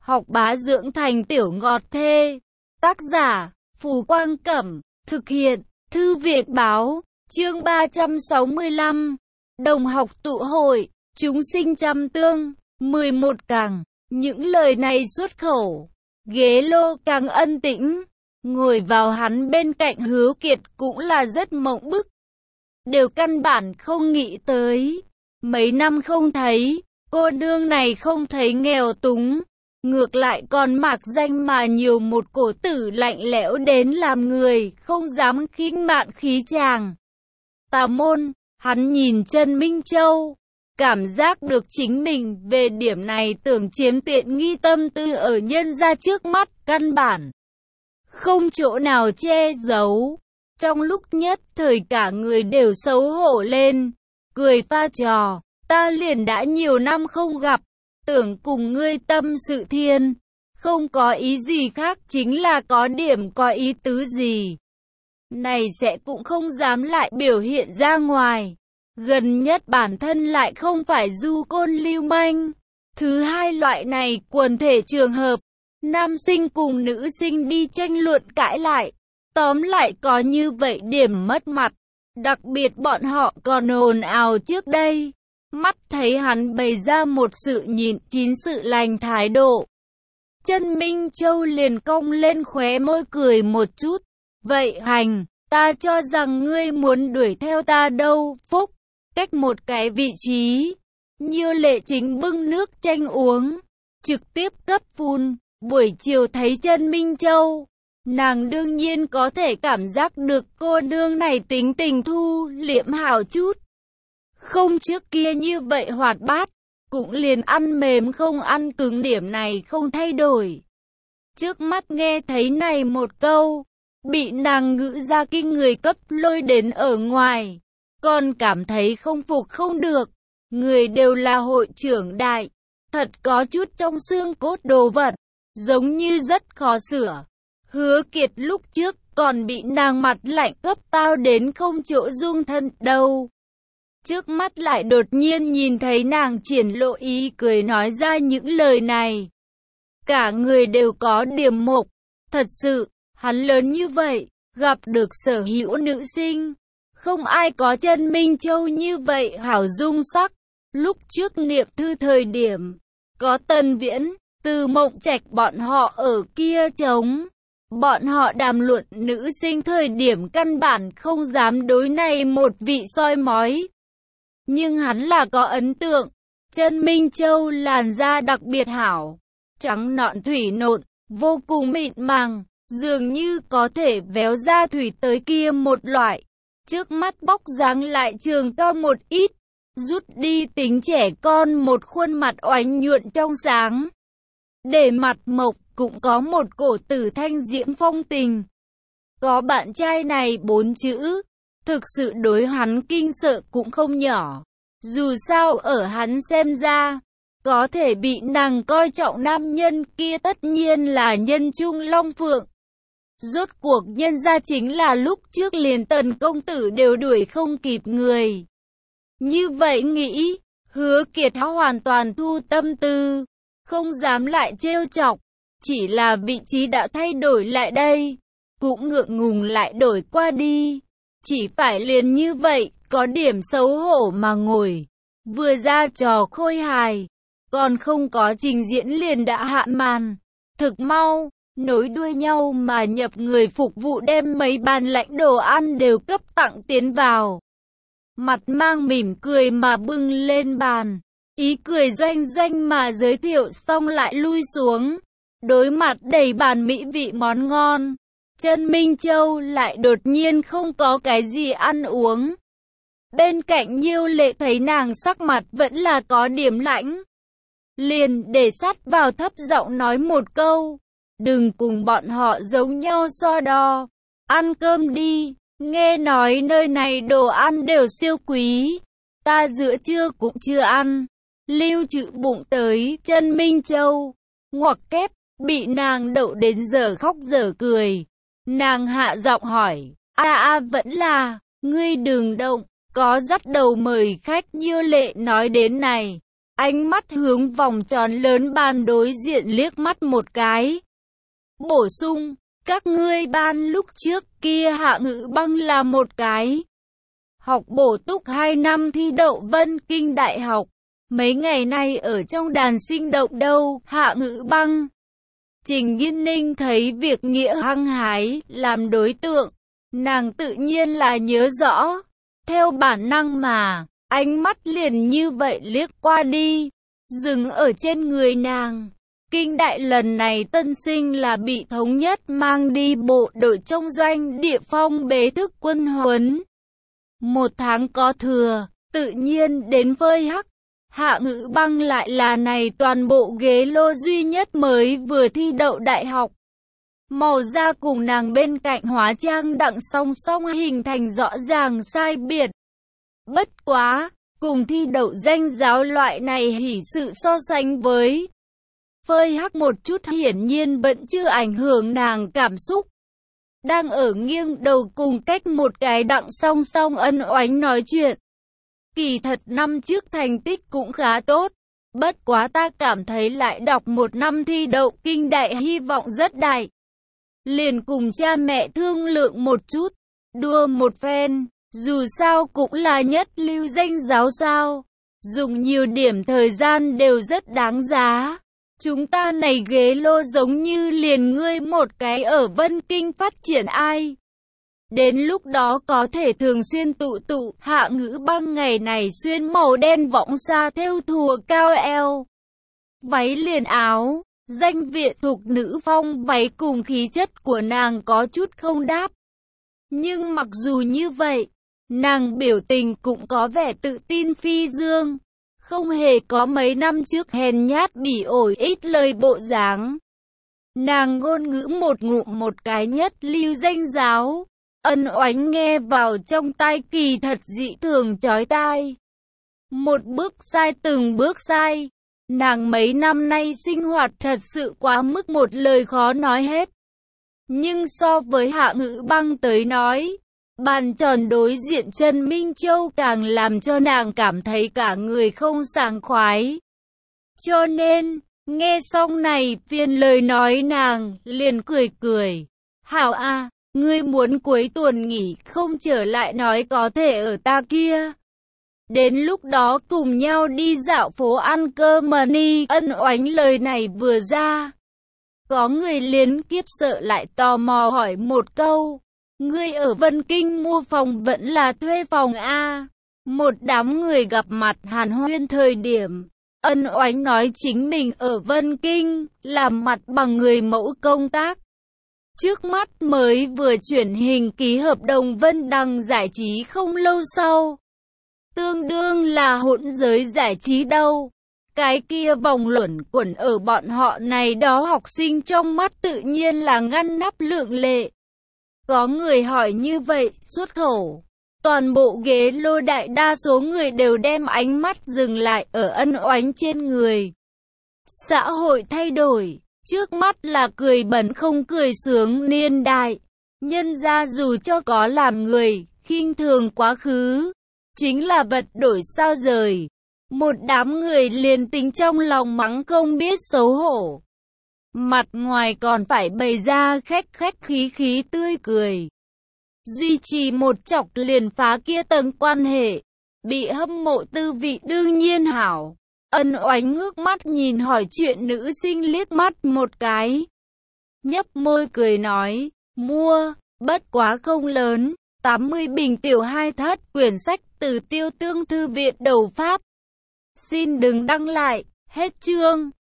học bá dưỡng thành tiểu ngọt thê. Tác giả, Phù Quang Cẩm, thực hiện, Thư viện Báo, chương 365. Đồng học tụ hội, chúng sinh trăm tương, 11 càng. Những lời này xuất khẩu, ghế lô càng ân tĩnh. Ngồi vào hắn bên cạnh Hứa Kiệt cũng là rất mộng bức. Đều căn bản không nghĩ tới. Mấy năm không thấy, cô nương này không thấy nghèo túng. Ngược lại còn mạc danh mà nhiều một cổ tử lạnh lẽo đến làm người không dám khinh mạn khí chàng. Tà môn, hắn nhìn Trần Minh Châu, cảm giác được chính mình về điểm này tưởng chiếm tiện nghi tâm tư ở nhân gia trước mắt, căn bản không chỗ nào che giấu. Trong lúc nhất thời cả người đều xấu hổ lên, cười pha trò, ta liền đã nhiều năm không gặp, tưởng cùng ngươi tâm sự thiên, không có ý gì khác, chính là có điểm có ý tứ gì. Này sẽ cũng không dám lại biểu hiện ra ngoài. Gần nhất bản thân lại không phải du côn lưu manh. Thứ hai, loại này quần thể trường hợp, nam sinh cùng nữ sinh đi tranh luận cãi lại. Tóm lại có như vậy điểm mất mặt. Đặc biệt bọn họ còn ồn ào trước đây. Mắt thấy hắn bày ra một sự nhịn chín sự lành thái độ. Trần Minh Châu liền cong lên khóe môi cười một chút. Vậy hành, ta cho rằng ngươi muốn đuổi theo ta đâu. Phúc, cách một cái vị trí. Như Lệ chính bưng nước chanh uống, trực tiếp cấp phun. Buổi chiều thấy Trần Minh Châu, nàng đương nhiên có thể cảm giác được cô nương này tính tình thu liễm hảo chút. Không trước kia như vậy hoạt bát, cũng liền ăn mềm không ăn cứng, điểm này không thay đổi. Trước mắt nghe thấy này một câu, bị nàng ngữ ra kinh người cấp lôi đến ở ngoài, còn cảm thấy không phục không được. Người đều là hội trưởng đại, thật có chút trong xương cốt đồ vật, giống như rất khó sửa. Hứa Kiệt lúc trước còn bị nàng mặt lạnh cấp tao đến không chỗ dung thân đâu. Trước mắt lại đột nhiên nhìn thấy nàng triển lộ ý cười nói ra những lời này. Cả người đều có điểm mộc. Thật sự, hắn lớn như vậy, gặp được sở hữu nữ sinh. Không ai có Trần Minh Châu như vậy hảo dung sắc. Lúc trước niệm thư thời điểm, có Tần Viễn, Từ Mộng Trạch bọn họ ở kia trống. Bọn họ đàm luận nữ sinh thời điểm căn bản không dám đối này một vị soi mói. Nhưng hắn là có ấn tượng, Trần Minh Châu làn da đặc biệt hảo, trắng nõn thủy nộn, vô cùng mịn màng, dường như có thể véo ra thủy tới kia một loại. Trước mắt bóc dáng lại trường cao một ít, rút đi tính trẻ con, một khuôn mặt oánh nhuận trong sáng. Để mặt mộc cũng có một cổ tử thanh diễm phong tình. Có bạn trai này 4 chữ, thực sự đối hắn kinh sợ cũng không nhỏ. Dù sao ở hắn xem ra, có thể bị nàng coi trọng nam nhân kia tất nhiên là nhân trung long phượng. Rốt cuộc nhân ra chính là lúc trước liền Tần công tử đều đuổi không kịp người. Như vậy nghĩ, Hứa Kiệt hoàn toàn thu tâm tư, không dám lại trêu chọc. Chỉ là vị trí đã thay đổi lại đây, cũng ngượng ngùng lại đổi qua đi. Chỉ phải liền như vậy, có điểm xấu hổ mà ngồi. Vừa ra trò khôi hài, còn không có trình diễn liền đã hạ màn. Thực mau, nối đuôi nhau mà nhập người phục vụ đem mấy bàn lãnh đồ ăn đều cấp tặng tiến vào. Mặt mang mỉm cười mà bưng lên bàn. Ý cười doanh doanh mà giới thiệu xong lại lui xuống. Đối mặt đầy bàn mỹ vị món ngon, Trần Minh Châu lại đột nhiên không có cái gì ăn uống. Bên cạnh Nhiêu Lệ thấy nàng sắc mặt vẫn là có điểm lãnh, liền để sát vào thấp giọng nói một câu, đừng cùng bọn họ giống nhau so đo, ăn cơm đi, nghe nói nơi này đồ ăn đều siêu quý, ta giữa trưa cũng chưa ăn, lưu trữ bụng tới. Trần Minh Châu ngoặc kép, bị nàng đậu đến giờ khóc giờ cười. Nàng hạ giọng hỏi, vẫn là, ngươi đừng động, có dắt đầu mời khách. Như Lệ nói đến này, ánh mắt hướng vòng tròn lớn ban đối diện liếc mắt một cái. Bổ sung, các ngươi ban lúc trước kia Hạ Ngữ Băng là một cái. Học bổ túc 2 năm thi đậu Vân Kinh Đại học. Mấy ngày nay ở trong đàn sinh động đâu, Hạ Ngữ Băng. Trình Nghiên Ninh thấy việc nghĩa hăng hái, làm đối tượng. Nàng tự nhiên là nhớ rõ. Theo bản năng mà, ánh mắt liền như vậy liếc qua đi. Dừng ở trên người nàng. Kinh Đại lần này tân sinh là bị thống nhất mang đi bộ đội trong doanh địa phong bế thức quân huấn. 1 tháng có thừa, tự nhiên đến phơi hắc. Hạ Ngữ Băng lại là này toàn bộ ghế lô duy nhất mới vừa thi đậu đại học. Màu da cùng nàng bên cạnh hóa trang đặng song song hình thành rõ ràng sai biệt. Bất quá, cùng thi đậu danh giáo loại này hỉ sự so sánh với phơi hắc một chút hiển nhiên vẫn chưa ảnh hưởng nàng cảm xúc. Đang ở nghiêng đầu cùng cách một cái đặng song song ân oánh nói chuyện. Kỳ thật năm trước thành tích cũng khá tốt. Bất quá ta cảm thấy lại đọc 1 năm thi đậu kinh đại hy vọng rất đại. Liền cùng cha mẹ thương lượng một chút. Đua một phen. Dù sao cũng là nhất lưu danh giáo sao. Dùng nhiều điểm thời gian đều rất đáng giá. Chúng ta này ghế lô giống như liền ngươi một cái ở Vân Kinh phát triển ai. Đến lúc đó có thể thường xuyên tụ. Hạ Ngữ Băng ngày này xuyên màu đen võng sa thêu thùa cao eo. Váy liền áo, danh viện thục nữ phong váy cùng khí chất của nàng có chút không đáp. Nhưng mặc dù như vậy, nàng biểu tình cũng có vẻ tự tin phi dương. Không hề có mấy năm trước hèn nhát bỉ ổi ít lời bộ dáng. Nàng ngôn ngữ một ngụm một cái nhất lưu danh giáo. Ân oánh nghe vào trong tai kỳ thật dị thường chói tai. Một bước sai từng bước sai. Nàng mấy năm nay sinh hoạt thật sự quá mức một lời khó nói hết. Nhưng so với Hạ Ngữ Băng tới nói, bàn tròn đối diện Trần Minh Châu càng làm cho nàng cảm thấy cả người không sảng khoái. Cho nên, nghe xong này phiên lời nói nàng liền cười. Hảo a, ngươi muốn cuối tuần nghỉ không trở lại nói có thể ở ta kia. Đến lúc đó cùng nhau đi dạo phố ăn cơm mà ni. Ân oánh lời này vừa ra. Có người liên kiếp sợ lại tò mò hỏi một câu. Ngươi ở Vân Kinh mua phòng vẫn là thuê phòng a? Một đám người gặp mặt hàn huyên thời điểm. Ân oánh nói chính mình ở Vân Kinh, làm mặt bằng người mẫu công tác. Trước mắt mới vừa chuyển hình ký hợp đồng Vân Đằng giải trí không lâu sau. Tương đương là hỗn giới giải trí đâu. Cái kia vòng luẩn quẩn ở bọn họ này đó học sinh trong mắt tự nhiên là ngăn nắp lượng lệ. Có người hỏi như vậy, xuất khẩu. Toàn bộ ghế lô đại đa số người đều đem ánh mắt dừng lại ở ân oánh trên người. Xã hội thay đổi, trước mắt là cười bẩn không cười sướng niên đại. Nhân ra dù cho có làm người, khinh thường quá khứ, chính là vật đổi sao rời. Một đám người liền tính trong lòng mắng không biết xấu hổ. Mặt ngoài còn phải bày ra khách khí tươi cười. Duy trì một chọc liền phá kia tầng quan hệ. Bị hâm mộ tư vị đương nhiên hảo. Ân oánh ngước mắt nhìn hỏi chuyện nữ sinh liếc mắt một cái. Nhấp môi cười nói, mua, bất quá không lớn, 80 bình tiểu 2 thất quyển sách từ Tiêu Tương Thư viện đầu Pháp. Xin đừng đăng lại, hết chương.